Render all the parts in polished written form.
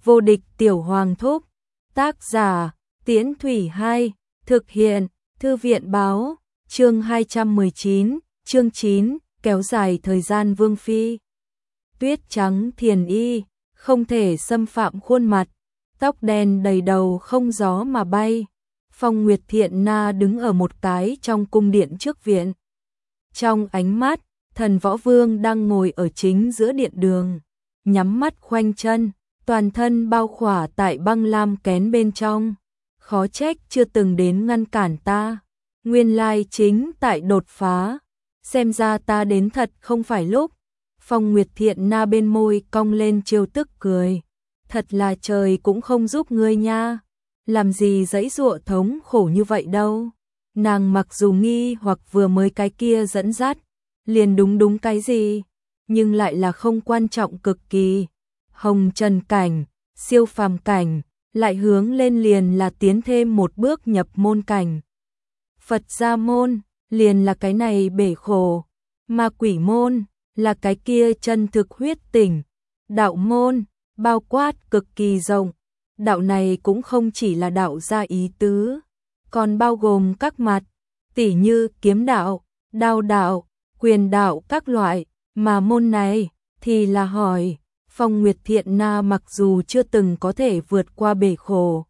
Vô địch tiểu hoàng thúc. Tác giả, Tiễn Thủy 2, thực hiện, Thư viện báo, chương 219, chương 9, kéo dài thời gian vương phi. Tuyết trắng thiền y, không thể xâm phạm khuôn mặt, tóc đen đầy đầu không gió mà bay. Phong Nguyệt Thiện Na đứng ở một cái trong cung điện trước viện. Trong ánh mắt, Thần Võ Vương đang ngồi ở chính giữa điện đường, nhắm mắt khoanh chân, toàn thân bao khỏa tại băng lam kén bên trong. Khó trách chưa từng đến ngăn cản ta, nguyên lai chính tại đột phá, xem ra ta đến thật không phải lúc. Phong Nguyệt Thiện Na bên môi cong lên trêu tức cười, thật là trời cũng không giúp ngươi nha, làm gì dãy dụa thống khổ như vậy đâu. Nàng mặc dù nghi hoặc vừa mới cái kia dẫn dắt, liền đúng cái gì, nhưng lại là không quan trọng cực kỳ. Hồng trần cảnh, siêu phàm cảnh, lại hướng lên liền là tiến thêm một bước nhập môn cảnh. Phật gia môn, liền là cái này bể khổ, ma quỷ môn, là cái kia chân thực huyết tỉnh. Đạo môn, bao quát cực kỳ rộng, đạo này cũng không chỉ là đạo gia ý tứ, còn bao gồm các mặt, tỉ như kiếm đạo, đao đạo, quyền đạo các loại, mà môn này thì là hỏi. Phong Nguyệt Thiện Na mặc dù chưa từng có thể vượt qua bể khổ,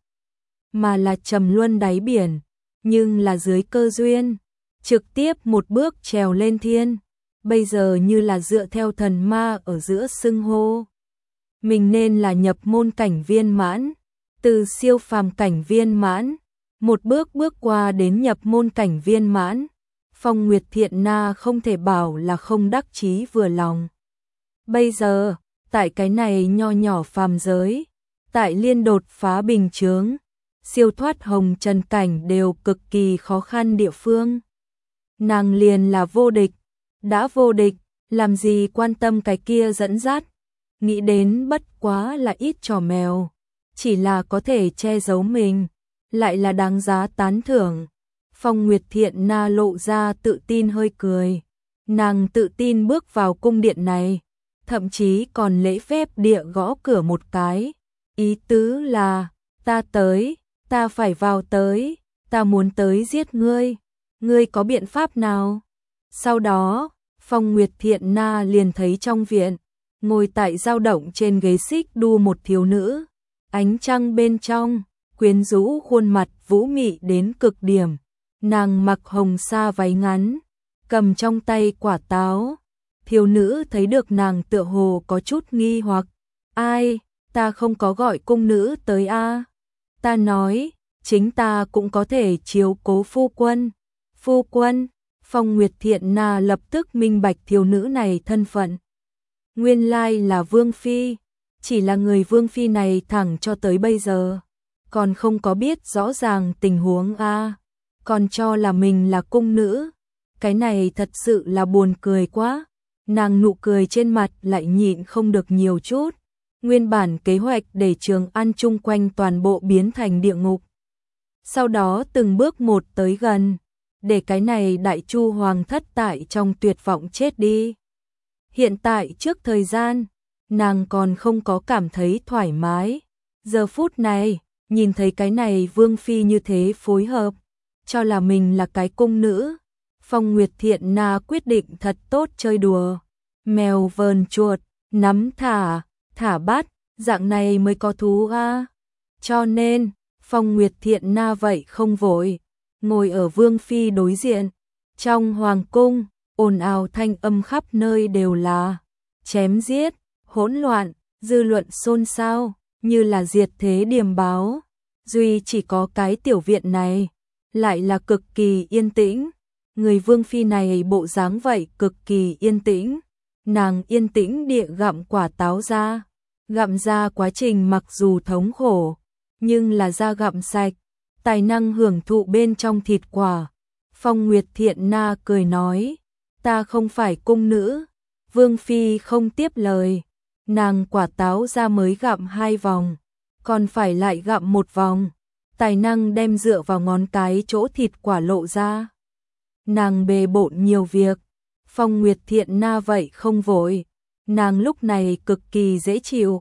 mà là trầm luân đáy biển, nhưng là dưới cơ duyên, trực tiếp một bước trèo lên thiên, bây giờ như là dựa theo thần ma ở giữa xưng hô. Mình nên là nhập môn cảnh viên mãn, từ siêu phàm cảnh viên mãn, một bước bước qua đến nhập môn cảnh viên mãn. Phong Nguyệt Thiện Na không thể bảo là không đắc chí vừa lòng. Bây giờ, tại cái này nho nhỏ phàm giới, tại liên đột phá bình chướng, siêu thoát hồng trần cảnh đều cực kỳ khó khăn địa phương. Nàng liền là vô địch, đã vô địch, làm gì quan tâm cái kia dẫn dắt, nghĩ đến bất quá là ít trò mèo, chỉ là có thể che giấu mình, lại là đáng giá tán thưởng. Phong Nguyệt Thiện Na lộ ra tự tin hơi cười, nàng tự tin bước vào cung điện này, thậm chí còn lễ phép địa gõ cửa một cái, ý tứ là, ta tới, ta phải vào tới, ta muốn tới giết ngươi, ngươi có biện pháp nào? Sau đó, Phong Nguyệt Thiện Na liền thấy trong viện, ngồi tại dao động trên ghế xích đu một thiếu nữ, ánh trăng bên trong, quyến rũ khuôn mặt vũ mị đến cực điểm, nàng mặc hồng sa váy ngắn, cầm trong tay quả táo. Thiếu nữ thấy được nàng tựa hồ có chút nghi hoặc, ai, ta không có gọi cung nữ tới a. Ta nói, chính ta cũng có thể chiếu cố phu quân. Phu quân, Phong Nguyệt Thiện Na lập tức minh bạch thiếu nữ này thân phận. Nguyên lai là vương phi, chỉ là người vương phi này thẳng cho tới bây giờ, còn không có biết rõ ràng tình huống a, còn cho là mình là cung nữ, cái này thật sự là buồn cười quá. Nàng nụ cười trên mặt lại nhịn không được nhiều chút, nguyên bản kế hoạch để Trường An chung quanh toàn bộ biến thành địa ngục. Sau đó từng bước một tới gần, để cái này đại chu hoàng thất tại trong tuyệt vọng chết đi. Hiện tại trước thời gian, nàng còn không có cảm thấy thoải mái. Giờ phút này, nhìn thấy cái này vương phi như thế phối hợp, cho là mình là cái cung nữ. Phong Nguyệt Thiện Na quyết định thật tốt chơi đùa, mèo vờn chuột, nắm thả bắt, dạng này mới có thú a. Cho nên, Phong Nguyệt Thiện Na vậy không vội, ngồi ở vương phi đối diện. Trong hoàng cung, ồn ào thanh âm khắp nơi đều là chém giết, hỗn loạn, dư luận xôn xao, như là diệt thế điềm báo. Duy chỉ có cái tiểu viện này, lại là cực kỳ yên tĩnh. Người vương phi này bộ dáng vậy cực kỳ yên tĩnh, nàng yên tĩnh địa gặm quả táo ra, gặm ra quá trình mặc dù thống khổ, nhưng là da gặm sạch, tài năng hưởng thụ bên trong thịt quả. Phong Nguyệt Thiện Na cười nói, ta không phải cung nữ. Vương phi không tiếp lời, nàng quả táo ra mới gặm 2 vòng, còn phải lại gặm 1 vòng, tài năng đem dựa vào ngón cái chỗ thịt quả lộ ra. Nàng bề bộn nhiều việc, Phong Nguyệt Thiện Na vậy không vội, nàng lúc này cực kỳ dễ chịu,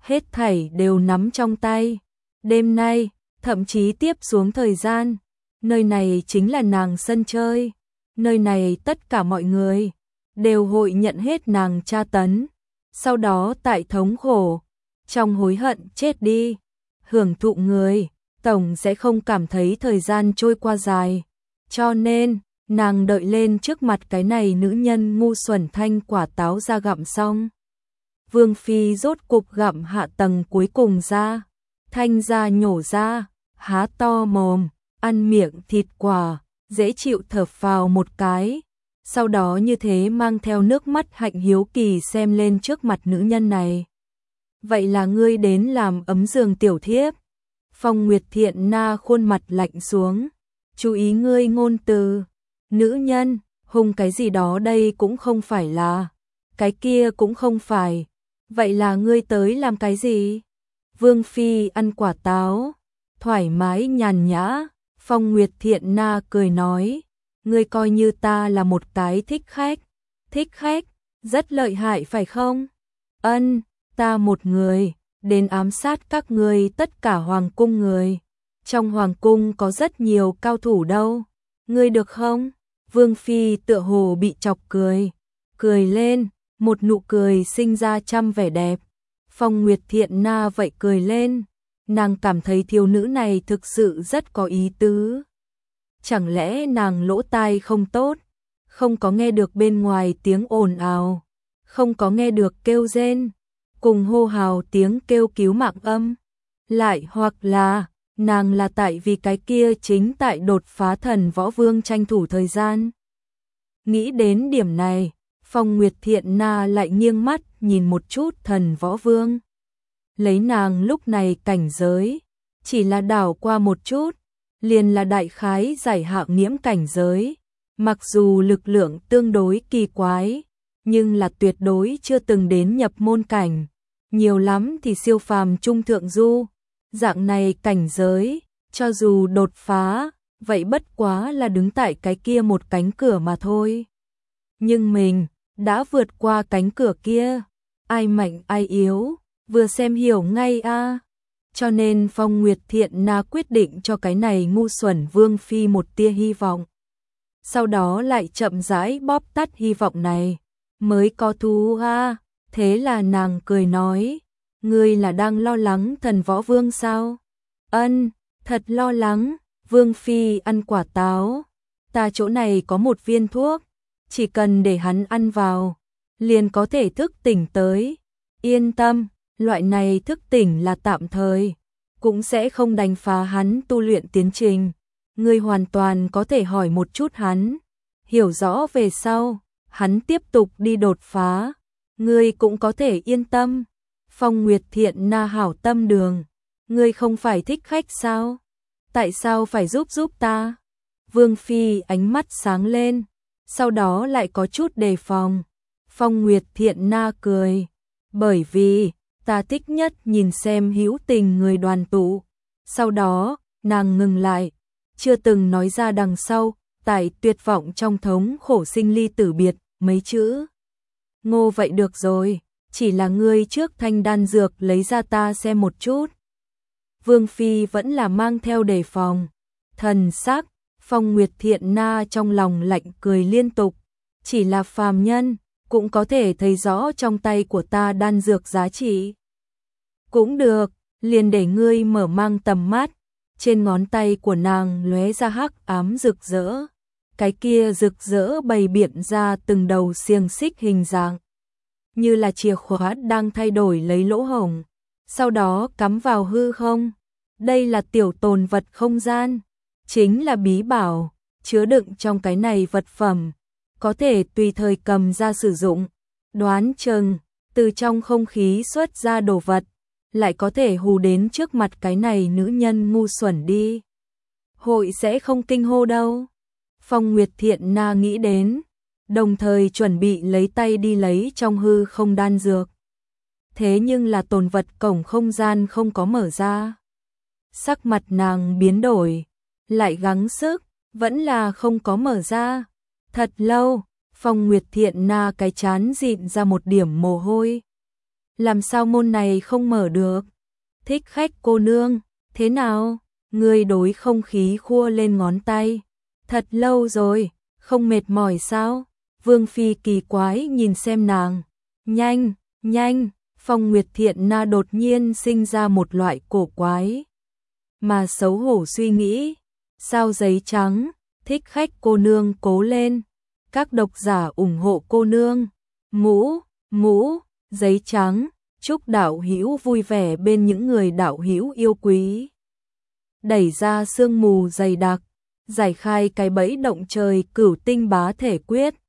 hết thảy đều nắm trong tay. Đêm nay, thậm chí tiếp xuống thời gian, nơi này chính là nàng sân chơi. Nơi này tất cả mọi người đều hội nhận hết nàng tra tấn, sau đó tại thống khổ, trong hối hận chết đi. Hưởng thụ người, tổng sẽ không cảm thấy thời gian trôi qua dài. Cho nên, nàng đợi lên trước mặt cái này nữ nhân ngu xuẩn thanh quả táo ra gặm xong. Vương Phi rốt cục gặm hạ tầng cuối cùng ra, thanh ra nhổ ra, há to mồm, ăn miệng thịt quả, dễ chịu thở phào một cái. Sau đó như thế mang theo nước mắt hạnh hiếu kỳ xem lên trước mặt nữ nhân này. Vậy là ngươi đến làm ấm giường tiểu thiếp. Phong Nguyệt Thiện Na khuôn mặt lạnh xuống. Chú ý ngươi ngôn từ. Nữ nhân, hung cái gì đó đây cũng không phải là. Cái kia cũng không phải. Vậy là ngươi tới làm cái gì? Vương Phi ăn quả táo. Thoải mái nhàn nhã. Phong Nguyệt Thiện Na cười nói. Ngươi coi như ta là một cái thích khách. Thích khách, rất lợi hại phải không? Ân, ta một người, đến ám sát các ngươi tất cả hoàng cung người. Trong hoàng cung có rất nhiều cao thủ đâu. Ngươi được không? Vương Phi tựa hồ bị chọc cười. Cười lên, một nụ cười sinh ra trăm vẻ đẹp. Phong Nguyệt Thiện Na vậy cười lên. Nàng cảm thấy thiếu nữ này thực sự rất có ý tứ. Chẳng lẽ nàng lỗ tai không tốt, không có nghe được bên ngoài tiếng ồn ào, không có nghe được kêu rên, cùng hô hào tiếng kêu cứu mạng âm. Lại hoặc là, nàng là tại vì cái kia chính tại đột phá thần võ vương tranh thủ thời gian. Nghĩ đến điểm này, Phong Nguyệt Thiện Na lại nghiêng mắt nhìn một chút thần võ vương. Lấy nàng lúc này cảnh giới, chỉ là đảo qua một chút, liền là đại khái giải hạng nghiễm cảnh giới. Mặc dù lực lượng tương đối kỳ quái, nhưng là tuyệt đối chưa từng đến nhập môn cảnh. Nhiều lắm thì siêu phàm trung thượng du. Dạng này cảnh giới, cho dù đột phá, vậy bất quá là đứng tại cái kia một cánh cửa mà thôi. Nhưng mình đã vượt qua cánh cửa kia, ai mạnh ai yếu, vừa xem hiểu ngay a. Cho nên Phong Nguyệt Thiện Na quyết định cho cái này ngu xuẩn Vương Phi một tia hy vọng. Sau đó lại chậm rãi bóp tắt hy vọng này. Mới có thú a. Thế là nàng cười nói. Ngươi là đang lo lắng thần võ vương sao? Ân, thật lo lắng. Vương Phi ăn quả táo. Ta chỗ này có một viên thuốc. Chỉ cần để hắn ăn vào, liền có thể thức tỉnh tới. Yên tâm. Loại này thức tỉnh là tạm thời, cũng sẽ không đánh phá hắn tu luyện tiến trình. Ngươi hoàn toàn có thể hỏi một chút hắn, hiểu rõ về sau, hắn tiếp tục đi đột phá, ngươi cũng có thể yên tâm. Phong Nguyệt Thiện Na hảo tâm đường, ngươi không phải thích khách sao? Tại sao phải giúp ta? Vương Phi ánh mắt sáng lên, sau đó lại có chút đề phòng. Phong Nguyệt Thiện Na cười, bởi vì ta thích nhất nhìn xem hữu tình người đoàn tụ. Sau đó, nàng ngừng lại, chưa từng nói ra đằng sau, tại tuyệt vọng trong thống khổ sinh ly tử biệt, mấy chữ. Ngô vậy được rồi, chỉ là ngươi trước thanh đan dược lấy ra ta xem một chút. Vương Phi vẫn là mang theo đề phòng. Thần sắc, Phong Nguyệt Thiện Na trong lòng lạnh cười liên tục. Chỉ là phàm nhân, cũng có thể thấy rõ trong tay của ta đan dược giá trị. Cũng được, liền để ngươi mở mang tầm mắt. Trên ngón tay của nàng lóe ra hắc ám rực rỡ. Cái kia rực rỡ bày biện ra từng đầu xiềng xích hình dạng, như là chìa khóa đang thay đổi lấy lỗ hổng, sau đó cắm vào hư không. Đây là tiểu tồn vật không gian, chính là bí bảo, chứa đựng trong cái này vật phẩm, có thể tùy thời cầm ra sử dụng. Đoán chừng, từ trong không khí xuất ra đồ vật, lại có thể hù đến trước mặt cái này nữ nhân ngu xuẩn đi. Hội sẽ không kinh hô đâu. Phong Nguyệt Thiện Na nghĩ đến, đồng thời chuẩn bị lấy tay đi lấy trong hư không đan dược. Thế nhưng là tồn vật cổng không gian không có mở ra. Sắc mặt nàng biến đổi, lại gắng sức, vẫn là không có mở ra. Thật lâu, Phong Nguyệt Thiện Na cái chán dịn ra một điểm mồ hôi. làm sao môn này không mở được? Thích khách cô nương, thế nào? Người đối không khí khua lên ngón tay. Thật lâu rồi, không mệt mỏi sao? Vương Phi kỳ quái nhìn xem nàng. Nhanh, nhanh, Phong Nguyệt Thiện Na đột nhiên sinh ra một loại cổ quái. Mà xấu hổ suy nghĩ. Sao giấy trắng, thích khách cô nương cố lên. Các độc giả ủng hộ cô nương. Mũ, giấy trắng, chúc đạo hữu vui vẻ bên những người đạo hữu yêu quý. Đẩy ra sương mù dày đặc, giải khai cái bẫy động trời cửu tinh bá thể quyết.